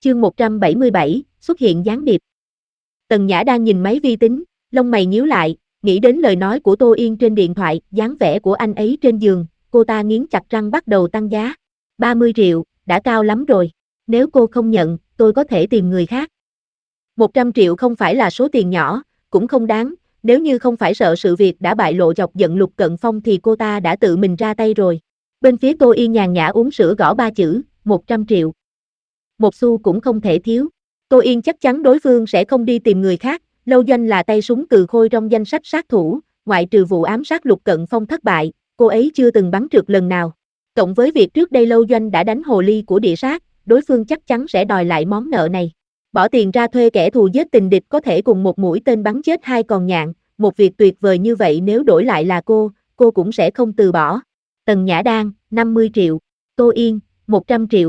Chương 177, xuất hiện gián điệp. Tần Nhã đang nhìn máy vi tính, lông mày nhíu lại, nghĩ đến lời nói của Tô Yên trên điện thoại, dáng vẻ của anh ấy trên giường, cô ta nghiến chặt răng bắt đầu tăng giá. 30 triệu, đã cao lắm rồi. Nếu cô không nhận, tôi có thể tìm người khác. 100 triệu không phải là số tiền nhỏ, cũng không đáng, nếu như không phải sợ sự việc đã bại lộ chọc giận Lục Cận Phong thì cô ta đã tự mình ra tay rồi. Bên phía Tô Yên nhàn nhã uống sữa gõ 3 chữ, 100 triệu. Một xu cũng không thể thiếu. Tô Yên chắc chắn đối phương sẽ không đi tìm người khác, Lâu Doanh là tay súng cừ khôi trong danh sách sát thủ, ngoại trừ vụ ám sát Lục Cận Phong thất bại, cô ấy chưa từng bắn trượt lần nào. Cộng với việc trước đây Lâu Doanh đã đánh hồ ly của địa sát, đối phương chắc chắn sẽ đòi lại món nợ này. Bỏ tiền ra thuê kẻ thù giết tình địch có thể cùng một mũi tên bắn chết 2 con nhạn, một việc tuyệt vời như vậy nếu đổi lại là cô cũng sẽ không từ bỏ. Tần Nhã Đan, 50 triệu. Tô Yên, 100 triệu.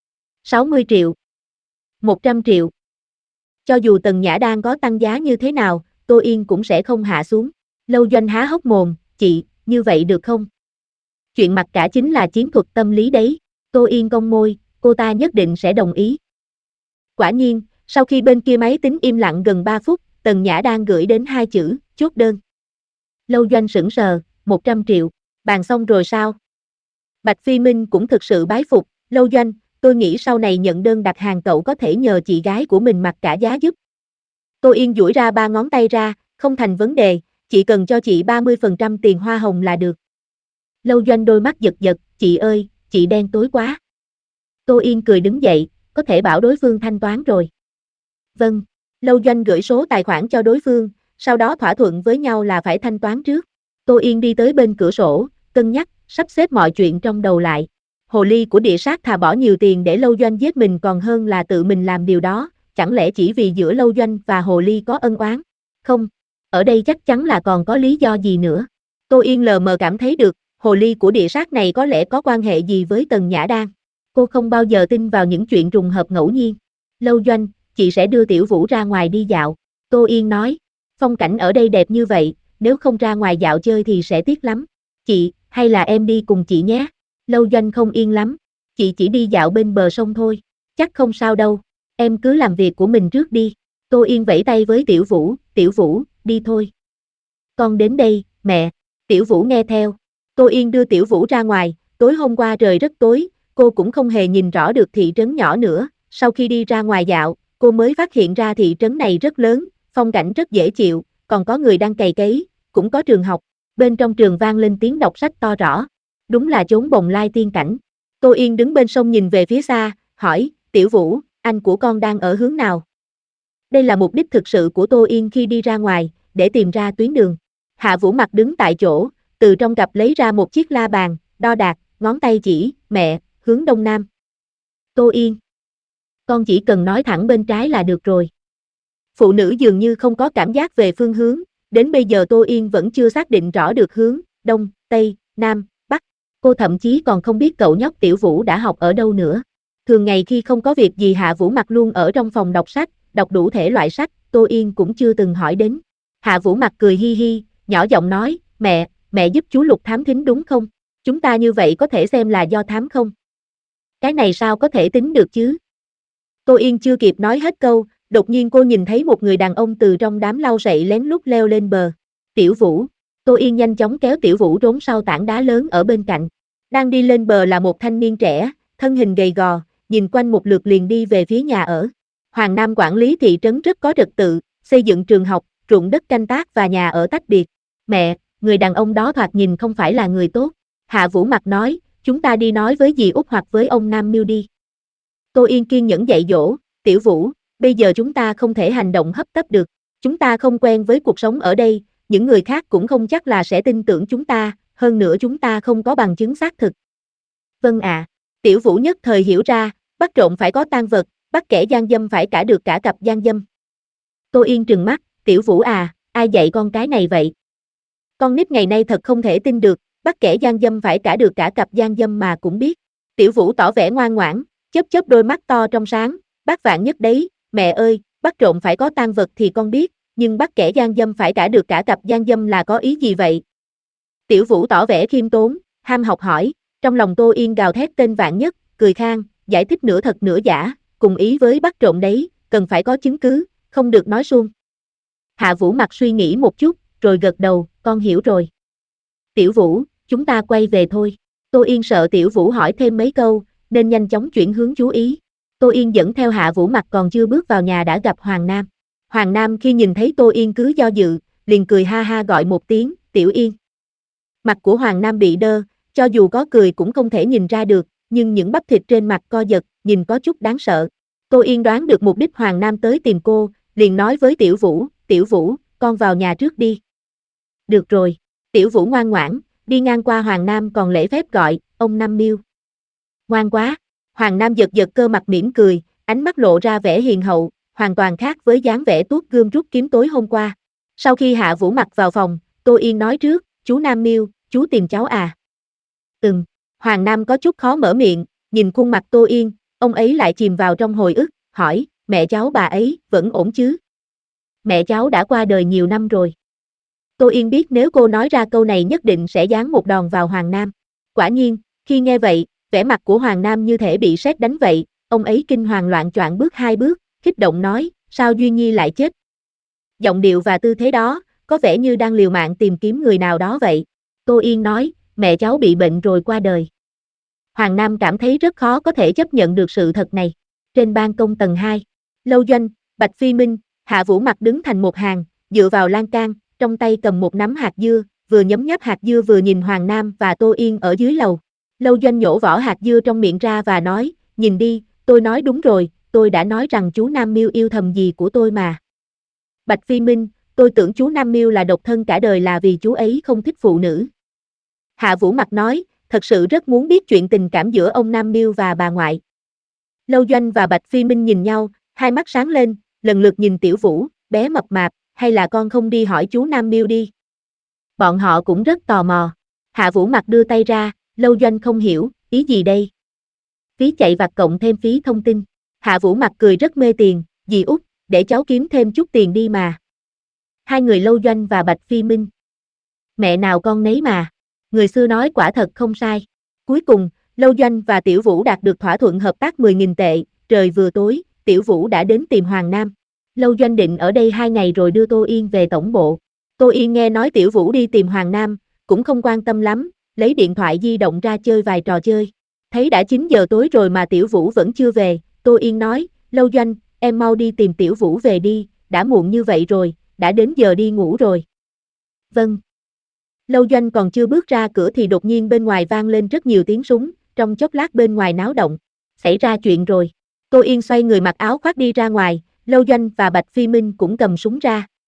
60 triệu. 100 triệu. Cho dù Tần Nhã Đan có tăng giá như thế nào, Tô Yên cũng sẽ không hạ xuống. Lâu Doanh há hốc mồm, chị, như vậy được không? Chuyện mặc cả chính là chiến thuật tâm lý đấy. Tô Yên cong môi, cô ta nhất định sẽ đồng ý. Quả nhiên, sau khi bên kia máy tính im lặng gần 3 phút, Tần Nhã Đan gửi đến 2 chữ, chốt đơn. Lâu Doanh sững sờ, 100 triệu, bàn xong rồi sao? Bạch Phi Minh cũng thực sự bái phục, Lâu Doanh, tôi nghĩ sau này nhận đơn đặt hàng cậu có thể nhờ chị gái của mình mặc cả giá giúp. Tô Yên duỗi ra 3 ngón tay ra, không thành vấn đề, chị cần cho chị 30% tiền hoa hồng là được. Lâu Doanh đôi mắt giật giật, chị ơi, chị đen tối quá. Tô Yên cười đứng dậy, có thể bảo đối phương thanh toán rồi. Vâng, Lâu Doanh gửi số tài khoản cho đối phương, sau đó thỏa thuận với nhau là phải thanh toán trước. Tô Yên đi tới bên cửa sổ, cân nhắc, sắp xếp mọi chuyện trong đầu lại. Hồ ly của địa sát thà bỏ nhiều tiền để Lâu Doanh giết mình còn hơn là tự mình làm điều đó, chẳng lẽ chỉ vì giữa Lâu Doanh và hồ ly có ân oán? Không, ở đây chắc chắn là còn có lý do gì nữa. Tô Yên lờ mờ cảm thấy được, hồ ly của địa sát này có lẽ có quan hệ gì với Tần Nhã Đan. Cô không bao giờ tin vào những chuyện trùng hợp ngẫu nhiên. Lâu Doanh, chị sẽ đưa Tiểu Vũ ra ngoài đi dạo. Tô Yên nói, phong cảnh ở đây đẹp như vậy, nếu không ra ngoài dạo chơi thì sẽ tiếc lắm. Chị, hay là em đi cùng chị nhé? Lâu Doanh không yên lắm, chị chỉ đi dạo bên bờ sông thôi, chắc không sao đâu, em cứ làm việc của mình trước đi. Tô Yên vẫy tay với Tiểu Vũ, đi thôi. Con đến đây, mẹ. Tiểu Vũ nghe theo. Tô Yên đưa Tiểu Vũ ra ngoài, tối hôm qua trời rất tối, cô cũng không hề nhìn rõ được thị trấn nhỏ nữa, sau khi đi ra ngoài dạo, cô mới phát hiện ra thị trấn này rất lớn, phong cảnh rất dễ chịu, còn có người đang cày cấy, cũng có trường học, bên trong trường vang lên tiếng đọc sách to rõ. Đúng là chốn bồng lai tiên cảnh. Tô Yên đứng bên sông nhìn về phía xa, hỏi, Tiểu Vũ, anh của con đang ở hướng nào? Đây là mục đích thực sự của Tô Yên khi đi ra ngoài, để tìm ra tuyến đường. Hạ Vũ Mặc đứng tại chỗ, từ trong cặp lấy ra một chiếc la bàn, đo đạc, ngón tay chỉ, mẹ, hướng đông nam. Tô Yên, con chỉ cần nói thẳng bên trái là được rồi. Phụ nữ dường như không có cảm giác về phương hướng, đến bây giờ Tô Yên vẫn chưa xác định rõ được hướng, đông, tây, nam, bắc. Cô thậm chí còn không biết cậu nhóc Tiểu Vũ đã học ở đâu nữa. Thường ngày khi không có việc gì Hạ Vũ Mặc luôn ở trong phòng đọc sách, đọc đủ thể loại sách, Tô Yên cũng chưa từng hỏi đến. Hạ Vũ Mặc cười hi hi, nhỏ giọng nói, mẹ giúp chú Lục thám thính đúng không? Chúng ta như vậy có thể xem là do thám không? Cái này sao có thể tính được chứ? Tô Yên chưa kịp nói hết câu, đột nhiên cô nhìn thấy một người đàn ông từ trong đám lau sậy lén lút leo lên bờ. Tiểu Vũ. Tô Yên nhanh chóng kéo Tiểu Vũ trốn sau tảng đá lớn ở bên cạnh. Đang đi lên bờ là một thanh niên trẻ, thân hình gầy gò, nhìn quanh một lượt liền đi về phía nhà ở. Hoàng Nam quản lý thị trấn rất có trật tự, xây dựng trường học, ruộng đất canh tác và nhà ở tách biệt. Mẹ, người đàn ông đó thoạt nhìn không phải là người tốt. Hạ Vũ Mặc nói, chúng ta đi nói với dì Út hoặc với ông Nam Miêu đi. Tô Yên kiên nhẫn dạy dỗ, Tiểu Vũ, bây giờ chúng ta không thể hành động hấp tấp được. Chúng ta không quen với cuộc sống ở đây, những người khác cũng không chắc là sẽ tin tưởng chúng ta, hơn nữa chúng ta không có bằng chứng xác thực. Vâng ạ. Tiểu Vũ nhất thời hiểu ra, bắt trộm phải có tang vật, bắt kẻ gian dâm phải cả được cả cặp gian dâm. Tô Yên trừng mắt, Tiểu Vũ à, ai dạy con cái này vậy? Con nít ngày nay thật không thể tin được, bắt kẻ gian dâm phải cả được cả cặp gian dâm mà cũng biết. Tiểu Vũ tỏ vẻ ngoan ngoãn, chớp chớp đôi mắt to trong sáng, bác vạn nhất đấy, mẹ ơi, bắt trộm phải có tang vật thì con biết, nhưng bắt kẻ gian dâm phải cả được cả cặp gian dâm là có ý gì vậy? Tiểu Vũ tỏ vẻ khiêm tốn, ham học hỏi, trong lòng Tô Yên gào thét tên vạn nhất, cười khan, giải thích nửa thật nửa giả, cùng ý với bắt trộm đấy, cần phải có chứng cứ, không được nói suông. Hạ Vũ Mặc suy nghĩ một chút, rồi gật đầu, con hiểu rồi. Tiểu Vũ, chúng ta quay về thôi. Tô Yên sợ Tiểu Vũ hỏi thêm mấy câu, nên nhanh chóng chuyển hướng chú ý. Tô Yên dẫn theo Hạ Vũ Mặc còn chưa bước vào nhà đã gặp Hoàng Nam. Hoàng Nam khi nhìn thấy Tô Yên cứ do dự, liền cười ha ha gọi một tiếng, Tiểu Yên. Mặt của Hoàng Nam bị đơ, cho dù có cười cũng không thể nhìn ra được, nhưng những bắp thịt trên mặt co giật, nhìn có chút đáng sợ. Tô Yên đoán được mục đích Hoàng Nam tới tìm cô, liền nói với Tiểu Vũ, con vào nhà trước đi. Được rồi, Tiểu Vũ ngoan ngoãn, đi ngang qua Hoàng Nam còn lễ phép gọi, ông Nam Miêu. Ngoan quá, Hoàng Nam giật giật cơ mặt mỉm cười, ánh mắt lộ ra vẻ hiền hậu, hoàn toàn khác với dáng vẻ tuốt gươm rút kiếm tối hôm qua. Sau khi Hạ Vũ Mặc vào phòng, Tô Yên nói trước, chú Nam Miêu, chú tìm cháu à? Hoàng Nam có chút khó mở miệng, nhìn khuôn mặt Tô Yên, ông ấy lại chìm vào trong hồi ức, hỏi, mẹ cháu bà ấy, vẫn ổn chứ? Mẹ cháu đã qua đời nhiều năm rồi. Tô Yên biết nếu cô nói ra câu này nhất định sẽ giáng một đòn vào Hoàng Nam. Quả nhiên, khi nghe vậy, vẻ mặt của Hoàng Nam như thể bị sét đánh vậy, ông ấy kinh hoàng loạn choạng bước 2 bước, kích động nói, sao Duy Nhi lại chết? Giọng điệu và tư thế đó, có vẻ như đang liều mạng tìm kiếm người nào đó vậy. Tô Yên nói, mẹ cháu bị bệnh rồi qua đời. Hoàng Nam cảm thấy rất khó có thể chấp nhận được sự thật này. Trên ban công tầng 2, Lâu Doanh, Bạch Phi Minh, Hạ Vũ Mặc đứng thành một hàng, dựa vào lan can, trong tay cầm một nắm hạt dưa, vừa nhấm nháp hạt dưa vừa nhìn Hoàng Nam và Tô Yên ở dưới lầu. Lâu Doanh nhổ vỏ hạt dưa trong miệng ra và nói, nhìn đi, tôi nói đúng rồi, tôi đã nói rằng chú Nam Miêu yêu thầm gì của tôi mà. Bạch Phi Minh, tôi tưởng chú Nam Miêu là độc thân cả đời là vì chú ấy không thích phụ nữ. Hạ Vũ Mặc nói, thật sự rất muốn biết chuyện tình cảm giữa ông Nam Miêu và bà ngoại. Lâu Doanh và Bạch Phi Minh nhìn nhau, hai mắt sáng lên, lần lượt nhìn Tiểu Vũ, bé mập mạp, hay là con không đi hỏi chú Nam Miêu đi. Bọn họ cũng rất tò mò. Hạ Vũ Mặc đưa tay ra, Lâu Doanh không hiểu, ý gì đây? Phí chạy vặt cộng thêm phí thông tin. Hạ Vũ Mặc cười rất mê tiền, dì Út, để cháu kiếm thêm chút tiền đi mà. Hai người Lâu Doanh và Bạch Phi Minh. Mẹ nào con nấy mà. Người xưa nói quả thật không sai. Cuối cùng, Lâu Doanh và Tiểu Vũ đạt được thỏa thuận hợp tác 10.000 tệ, trời vừa tối, Tiểu Vũ đã đến tìm Hoàng Nam. Lâu Doanh định ở đây 2 ngày rồi đưa Tô Yên về tổng bộ. Tô Yên nghe nói Tiểu Vũ đi tìm Hoàng Nam, cũng không quan tâm lắm, lấy điện thoại di động ra chơi vài trò chơi. Thấy đã 9 giờ tối rồi mà Tiểu Vũ vẫn chưa về, Tô Yên nói, Lâu Doanh, em mau đi tìm Tiểu Vũ về đi, đã muộn như vậy rồi, đã đến giờ đi ngủ rồi. Vâng. Lâu Doanh còn chưa bước ra cửa thì đột nhiên bên ngoài vang lên rất nhiều tiếng súng, trong chốc lát bên ngoài náo động. Xảy ra chuyện rồi. Tô Yên xoay người mặc áo khoác đi ra ngoài, Lâu Doanh và Bạch Phi Minh cũng cầm súng ra.